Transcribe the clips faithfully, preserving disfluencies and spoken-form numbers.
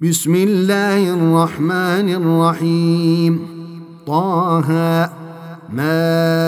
بسم الله الرحمن الرحيم. طه ما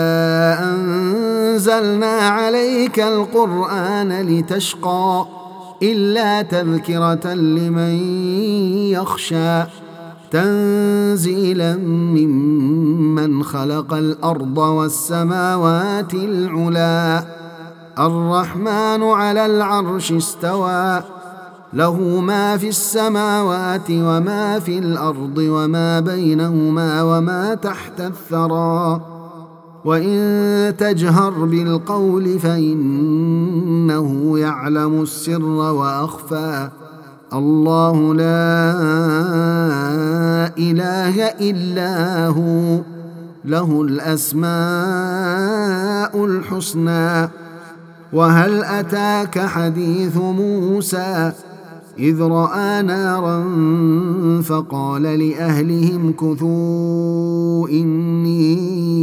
أنزلنا عليك القرآن لتشقى إلا تذكرة لمن يخشى تنزيلا ممن خلق الأرض والسماوات العلى الرحمن على العرش استوى له ما في السماوات وما في الأرض وما بينهما وما تحت الثرى وإن تجهر بالقول فإنه يعلم السر وأخفى الله لا إله إلا هو له الأسماء الحسنى. وهل أتاك حديث موسى إذ رأى نارا فقال لأهلهم كثوا إني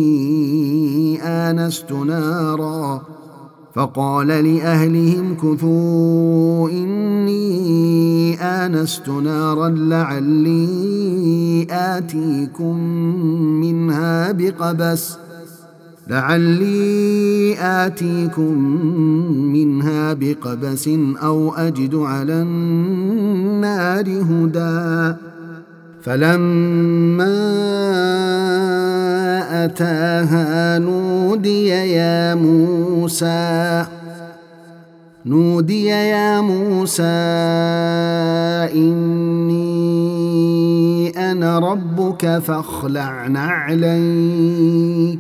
آنست نارا فقال لأهلهم كثوا إني آنست نارا لعلي آتيكم منها بقبس لعلي آتيكم منها بقبس أو أجد على النار هدى. فلما أتاها نودي يا موسى نودي يا موسى إني أنا ربك فاخلع نعليك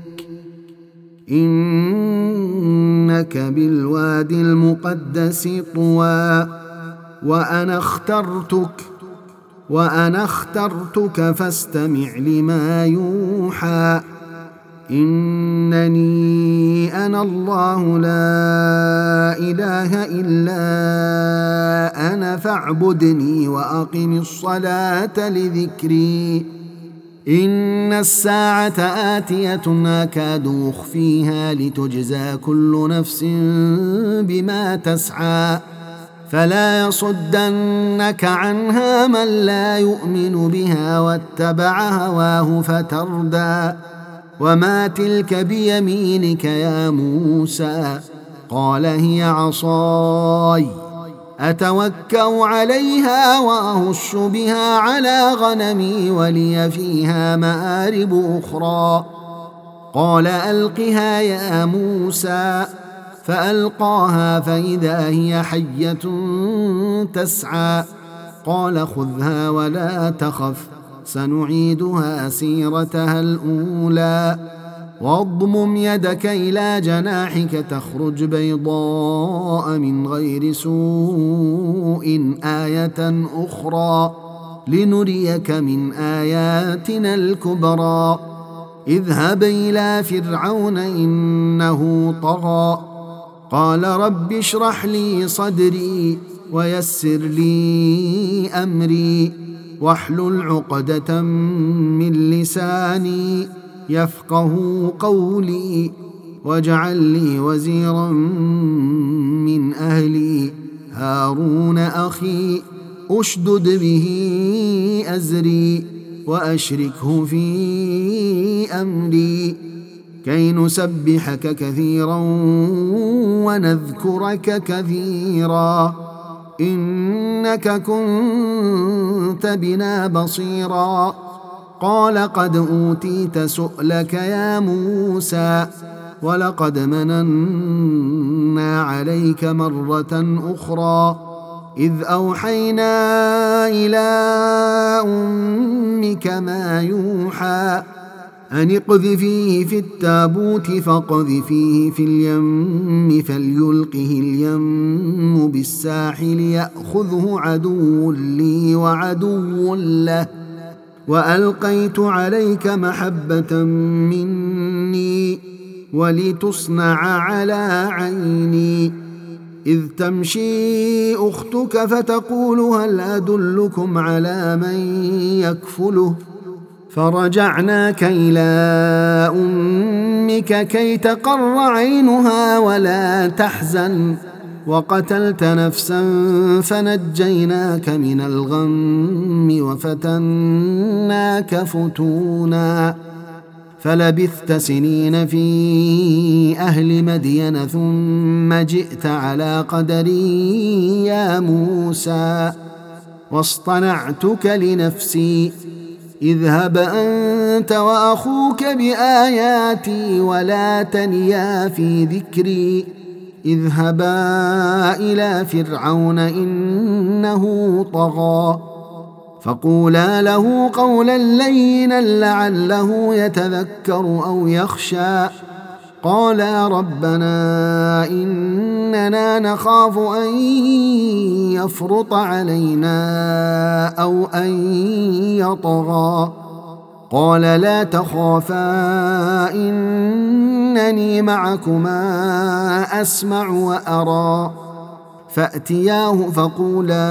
إنك بالوادي المقدس طوى وأنا اخترتك وأنا اخترتك فاستمع لما يوحى إنني أنا الله لا إله إلا أنا فاعبدني وأقم الصلاة لذكري إن الساعة آتية أكاد أخفيها لتجزى كل نفس بما تسعى فلا يصدنك عنها من لا يؤمن بها واتبع هواه فتردى. وما تلك بيمينك يا موسى قال هي عصاي أتوكأ عليها وأهش بها على غنمي ولي فيها مآرب أخرى قال ألقها يا موسى فألقاها فإذا هي حية تسعى قال خذها ولا تخف سنعيدها سيرتها الأولى واضمم يدك إلى جناحك تخرج بيضاء من غير سوء آية أخرى لنريك من آياتنا الكبرى اذهب إلى فرعون إنه طغى قال رب اشرح لي صدري ويسر لي أمري واحلل عقدة من لساني يفقه قولي واجعل لي وزيرا من أهلي هارون أخي أشدد به أزري وأشركه في أمري كي نسبحك كثيرا ونذكرك كثيرا إنك كنت بنا بصيرا قال قد أوتيت سؤلك يا موسى ولقد مننا عليك مرة أخرى إذ أوحينا إلى أمك ما يوحى أن اقذفيه في التابوت فاقذفيه في اليم فليلقه اليم بالساحل يأخذه عدو لي وعدو له وألقيت عليك محبة مني ولتصنع على عيني إذ تمشي أختك فتقول هل أدلكم على من يكفله فرجعناك إلى أمك كي تقر عينها ولا تحزن وقتلت نفسا فنجيناك من الغم وفتناك فتونا فلبثت سنين في أهل مدين ثم جئت على قدري يا موسى واصطنعتك لنفسي اذهب أنت وأخوك بآياتي ولا تنيا في ذكري اذهبا إلى فرعون إنه طغى فقولا له قولا لينا لعله يتذكر أو يخشى قالا ربنا إننا نخاف أن يفرط علينا أو أن يطغى قال لا تخافا إنني معكما أسمع وأرى فأتياه فقولا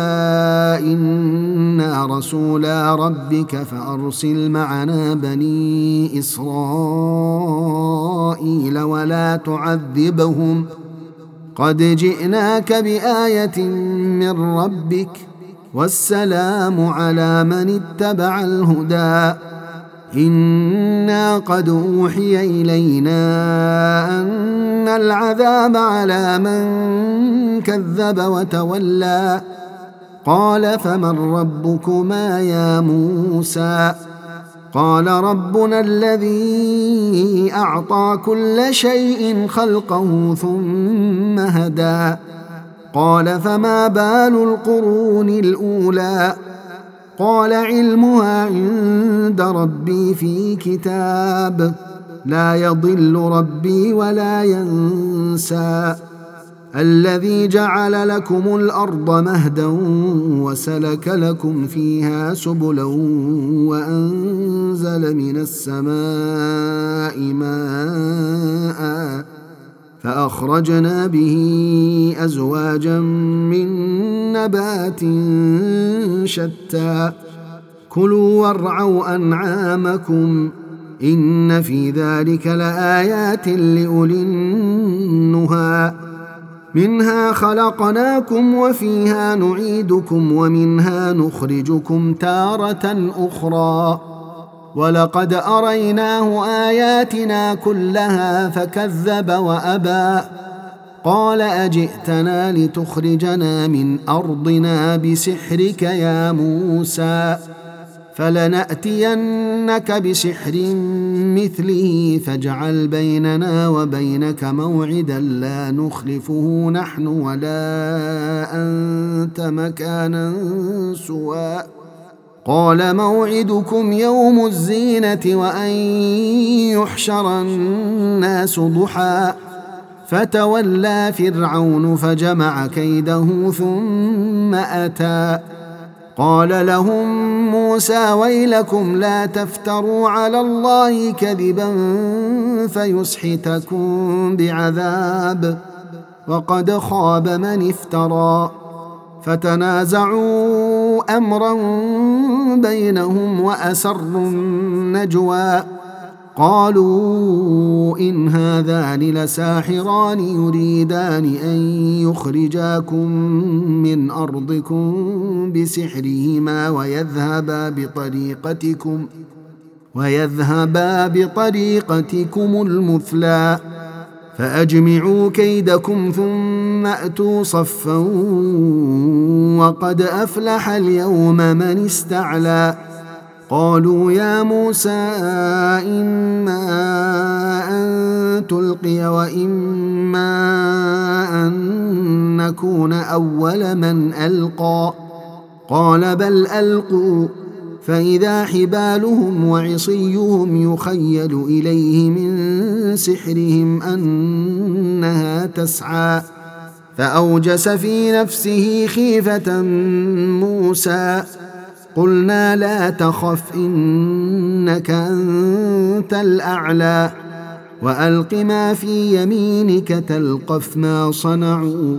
إنا رسولا ربك فأرسل معنا بني إسرائيل ولا تعذبهم قد جئناك بآية من ربك والسلام على من اتبع الهدى إنا قد أوحي إلينا أن العذاب على من كذب وتولى قال فمن ربكما يا موسى قال ربنا الذي أعطى كل شيء خلقه ثم هدى قال فما بال القرون الأولى قال علمها عند ربي في كتاب لا يضل ربي ولا ينسى الذي جعل لكم الأرض مهدا وسلك لكم فيها سبلا وأنزل من السماء ماء فأخرجنا به أزواجا من نبات شتى كلوا وارعوا أنعامكم إن في ذلك لآيات لأولي النهى منها خلقناكم وفيها نعيدكم ومنها نخرجكم تارة أخرى ولقد أريناه آياتنا كلها فكذب وأبى قال أجئتنا لتخرجنا من أرضنا بسحرك يا موسى فلنأتينك بسحر مثله فاجعل بيننا وبينك موعدا لا نخلفه نحن ولا أنت مكانا سوى قال موعدكم يوم الزينة وأن يحشر الناس ضحى فتولى فرعون فجمع كيده ثم أتى قال لهم موسى ويلكم لا تفتروا على الله كذبا فيسحتكم بعذاب وقد خاب من افترى فتنازعوا أمرا بينهم وأسروا النجوى قالوا إن هذان لساحران يريدان أن يخرجاكم من أرضكم بسحرهما ويذهبا بطريقتكم ويذهبا بطريقتكم المثلى فأجمعوا كيدكم ثم أتوا صفا وقد أفلح اليوم من استعلى قالوا يا موسى إما أن تلقي وإما أن نكون أول من ألقى قال بل ألقوا فإذا حبالهم وعصيهم يخيل إليه من سحرهم أنها تسعى فأوجس في نفسه خيفة موسى قلنا لا تخف إنك أنت الأعلى وألق ما في يمينك تلقف ما صنعوا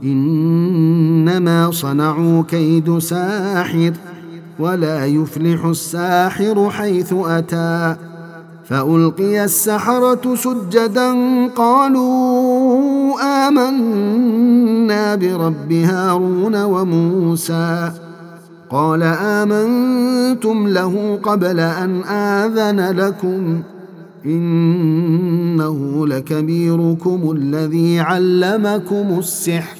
إنما صنعوا كيد ساحر ولا يفلح الساحر حيث أتى فألقي السحرة سجدا قالوا آمنا برب هارون وموسى قال آمنتم له قبل أن آذن لكم إنه لكبيركم الذي علمكم السحر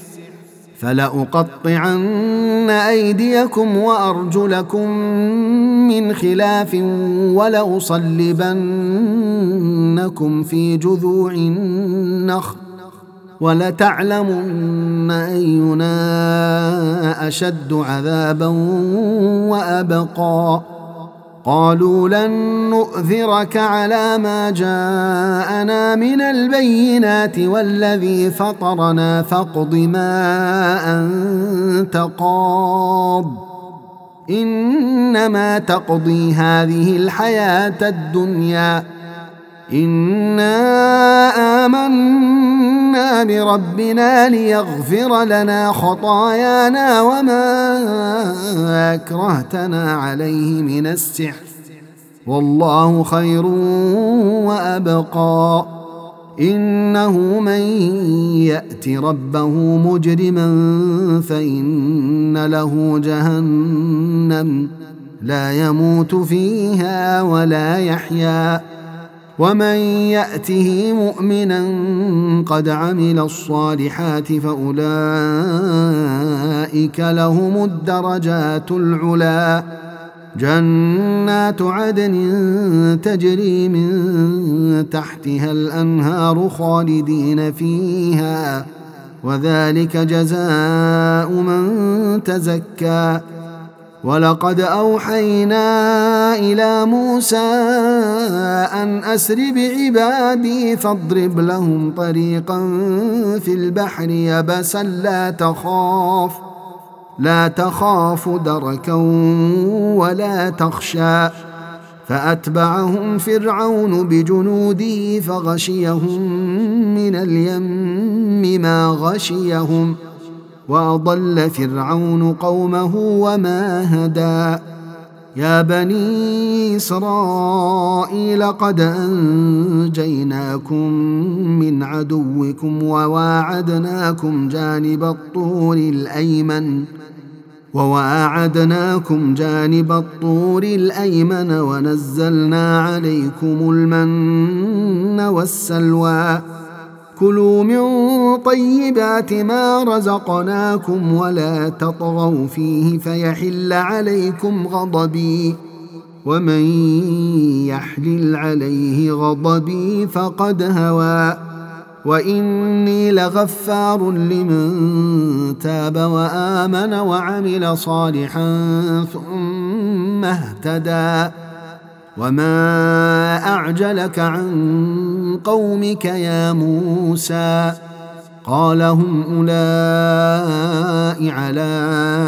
فلأقطعن أيديكم وأرجلكم من خلاف ولأصلبنكم في جذوع النخل ولتعلمن أينا أشد عذابا وأبقى قالوا لن نؤثرك على ما جاءنا من البينات والذي فطرنا فاقض ما أنت قاض إنما تقضي هذه الحياة الدنيا إنا آمنا بربنا ليغفر لنا خطايانا وما أكرهتنا عليه من السحر والله خير وأبقى إنه من يأت ربه مجرما فإن له جهنم لا يموت فيها ولا يحيا ومن يأته مؤمنا قد عمل الصالحات فأولئك لهم الدرجات العلى جنات عدن تجري من تحتها الأنهار خالدين فيها وذلك جزاء من تزكى ولقد أوحينا إلى موسى أن أسر بعبادي فاضرب لهم طريقا في البحر يبسا لا تخاف لا تخاف دركا ولا تخشى فأتبعهم فرعون بجنوده فغشيهم من اليم ما غشيهم وأضل فرعون قومه وما هدى يا بني إسرائيل قد أنجيناكم من عدوكم وواعدناكم جانب الطور الأيمن وواعدناكم جانب الطور الأيمن ونزلنا عليكم المن والسلوى كلوا من طيبات ما رزقناكم ولا تطغوا فيه فيحل عليكم غضبي ومن يحلل عليه غضبي فقد هوى وإني لغفار لمن تاب وآمن وعمل صالحا ثم اهتدى وما أعجلك عن قومك يا موسى قال هم أولئك على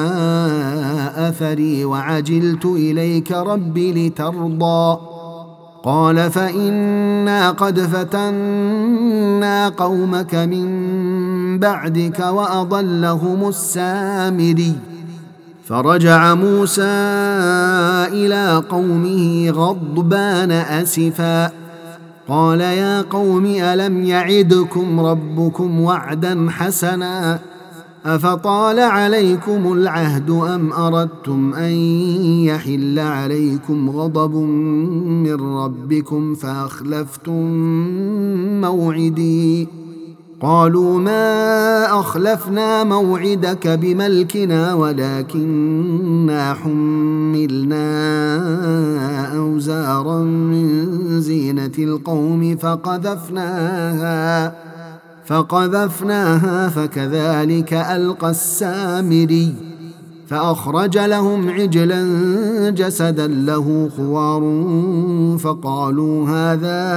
أثري وعجلت إليك رب لترضى قال فإنا قد فتنا قومك من بعدك وأضلهم السامري فرجع موسى إلى قومه غضبان أسفا قال يا قوم ألم يعدكم ربكم وعدا حسنا أفطال عليكم العهد أم أردتم أن يحل عليكم غضب من ربكم فأخلفتم موعدي قالوا ما أخلفنا موعدك بملكنا ولكننا حملنا أوزارا من زينة القوم فقذفناها فقذفناها فكذلك ألقى السامري فأخرج لهم عجلا جسدا له خوار فقالوا هذا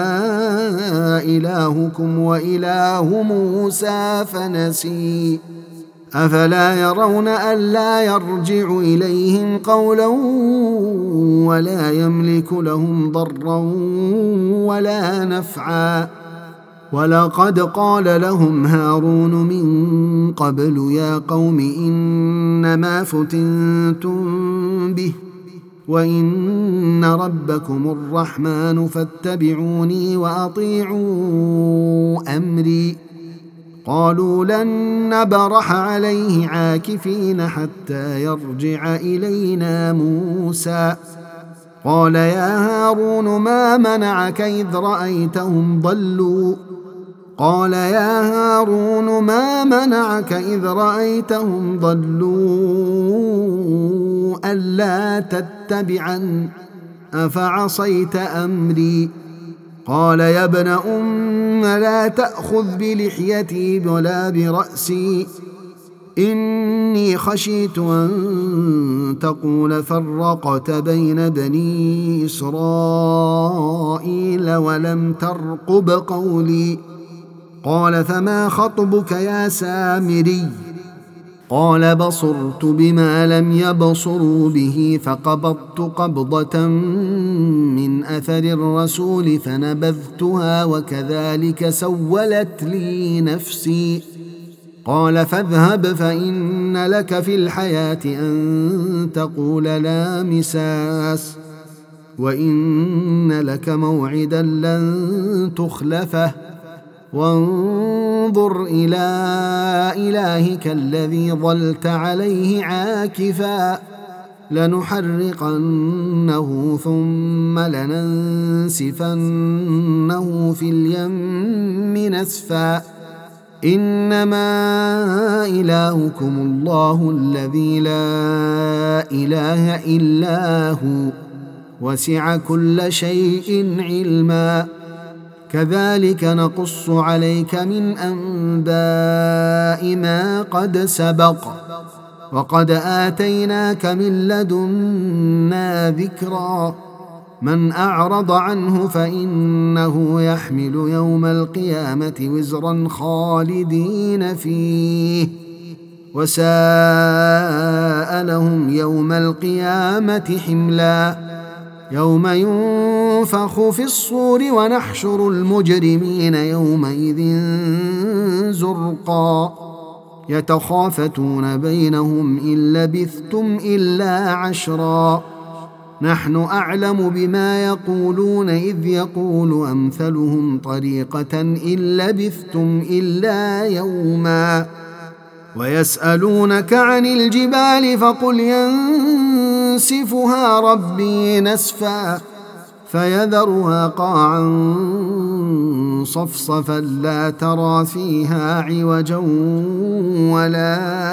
إلهكم وإله موسى فنسي أفلا يرون ألا يرجع إليهم قولا ولا يملك لهم ضرا ولا نفعا ولقد قال لهم هارون من قبل يا قوم إنما فتنتم به وإن ربكم الرحمن فاتبعوني وأطيعوا أمري قالوا لن نبرح عليه عاكفين حتى يرجع إلينا موسى قال يا هارون ما منعك إذ رأيتهم ضلوا قال يا هارون ما منعك إذ رأيتهم ضلوا ألا تتبعن أفعصيت أمري قال يا ابن أم لا تأخذ بلحيتي ولا برأسي إني خشيت أن تقول فرقت بين بني إسرائيل ولم ترقب قولي قال فما خطبك يا سامري قال بصرت بما لم يبصروا به فقبضت قبضة من أثر الرسول فنبذتها وكذلك سولت لي نفسي قال فاذهب فإن لك في الحياة أن تقول لا مساس وإن لك موعدا لن تخلفه وانظر إلى إلهك الذي ظلت عليه عاكفا لنحرقنه ثم لننسفنه في اليم نسفا إنما إلهكم الله الذي لا إله إلا هو وسع كل شيء علما كذلك نقص عليك من أنباء ما قد سبق وقد آتيناك من لدنا ذكرا من أعرض عنه فإنه يحمل يوم القيامة وزرا خالدين فيه وساء لهم يوم القيامة حملا يوم ينفخ في الصور ونحشر المجرمين يومئذ زرقا يتخافتون بينهم إن لبثتم إلا عشرا نحن أعلم بما يقولون إذ يقول أمثلهم طريقة إن لبثتم إلا يوما ويسألونك عن الجبال فقل ينسفها ربي نسفا فيذرها قاعا صفصفا لا ترى فيها عوجا ولا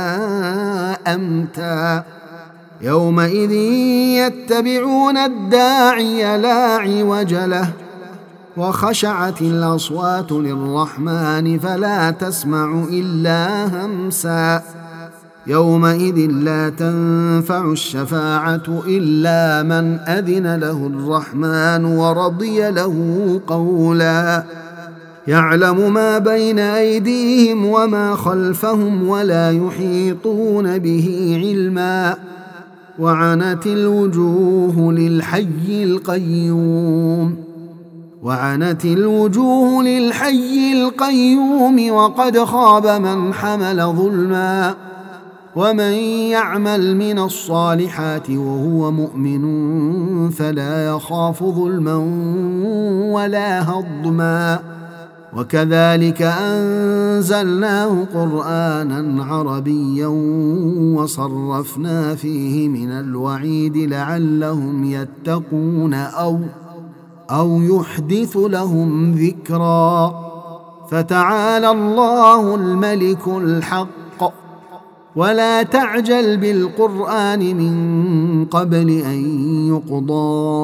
أمتا يومئذ يتبعون الداعي لا عوج له وخشعت الأصوات للرحمن فلا تسمع إلا همسا يومئذ لا تنفع الشفاعة إلا من أذن له الرحمن ورضي له قولا يعلم ما بين أيديهم وما خلفهم ولا يحيطون به علما وعنت الوجوه للحي القيوم وعنت الوجوه للحي القيوم وقد خاب من حمل ظلما ومن يعمل من الصالحات وهو مؤمن فلا يخاف ظلما ولا هضما وكذلك أنزلناه قرآنا عربيا وصرفنا فيه من الوعيد لعلهم يتقون أو أو يحدث لهم ذكرا فتعالى الله الملك الحق ولا تعجل بالقرآن من قبل أن يقضى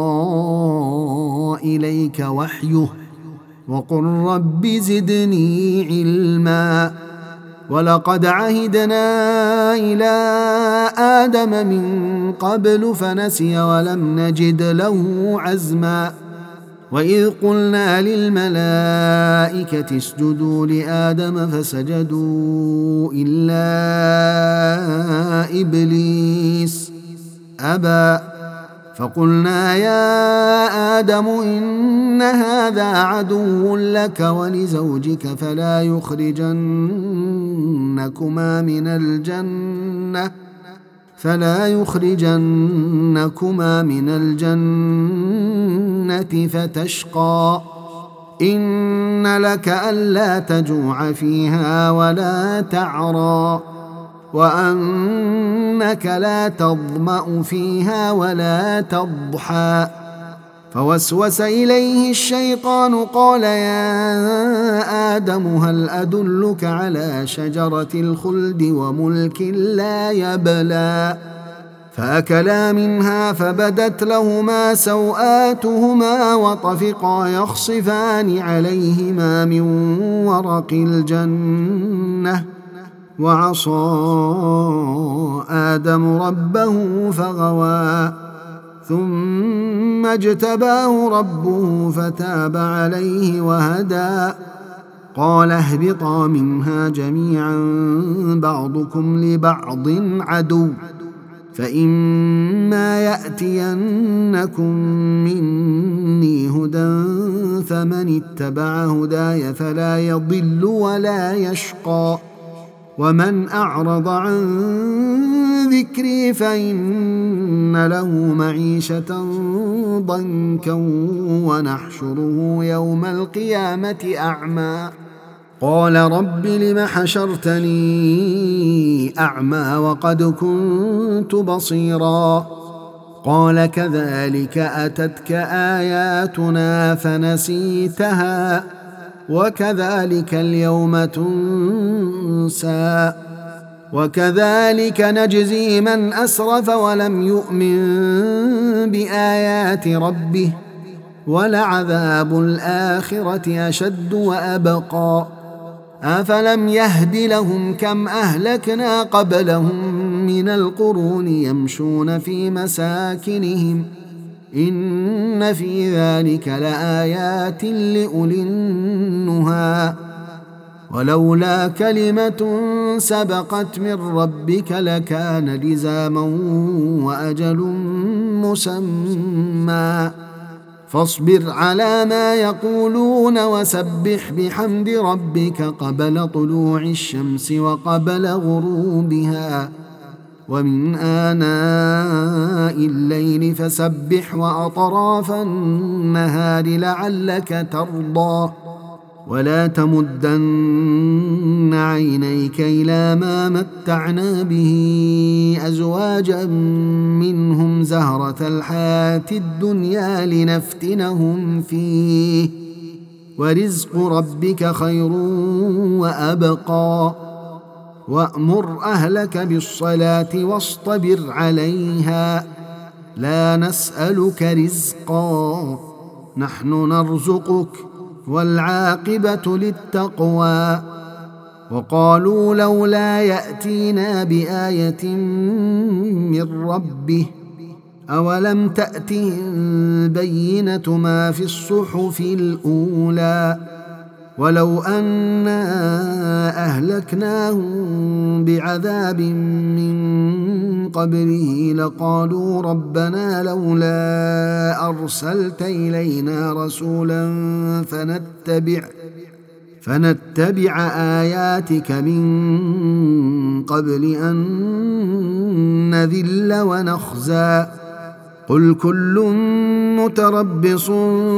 إليك وحيه وقل رب زدني علما ولقد عهدنا إلى آدم من قبل فنسي ولم نجد له عزما وإذ قلنا للملائكة اسجدوا لآدم فسجدوا إلا إبليس أبى فقلنا يا آدم إن هذا عدو لك ولزوجك فلا يخرجنكما من الجنة فلا يخرجنكما من الجنة فتشقى إن لك ألا تجوع فيها ولا تعرى وأنك لا تظمأ فيها ولا تضحى. فوسوس إليه الشيطان قال يا آدم هل أدلك على شجرة الخلد وملك لا يبلى. فأكلا منها فبدت لهما سوآتهما وطفقا يخصفان عليهما من ورق الجنة وعصى آدم ربه فغوى ثم اجتباه ربه فتاب عليه وهدى. قال اهبطا منها جميعا بعضكم لبعض عدو فإما يأتينكم مني هدى فمن اتبع هداي فلا يضل ولا يشقى ومن أعرض عن ذكري فإن له معيشة ضنكا ونحشره يوم القيامة أعمى. قال رب لم حشرتني أعمى وقد كنت بصيرا. قال كذلك أتتك آياتنا فنسيتها وكذلك اليوم تنسى وكذلك نجزي من أسرف ولم يؤمن بآيات ربه ولعذاب الآخرة أشد وأبقى. أفلم يهد لهم كم أهلكنا قبلهم من القرون يمشون في مساكنهم إن في ذلك لآيات لأولي النهى. ولولا كلمة سبقت من ربك لكان لزاما وأجل مسمى. فاصبر على ما يقولون وسبح بحمد ربك قبل طلوع الشمس وقبل غروبها ومن آناء الليل فسبح وأطراف النهار لعلك ترضى. ولا تمدن عينيك إلى ما متعنا به أزواجا منهم زهرة الحياة الدنيا لنفتنهم فيه ورزق ربك خير وأبقى. وأمر أهلك بالصلاة واصطبر عليها لا نسألك رزقا نحن نرزقك والعاقبة للتقوى. وقالوا لولا يأتينا بآية من ربه أولم تأتهم بينة ما في الصحف الأولى ولو أنا أهلكناهم بعذاب من قبله لقالوا ربنا لولا أرسلت إلينا رسولا فنتبع فنتبع آياتك من قبل أن نذل ونخزى. قل كل متربص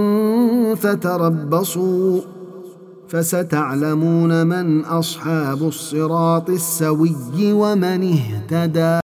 فتربصوا فستعلمون من أصحاب الصراط السوي ومن اهتدى.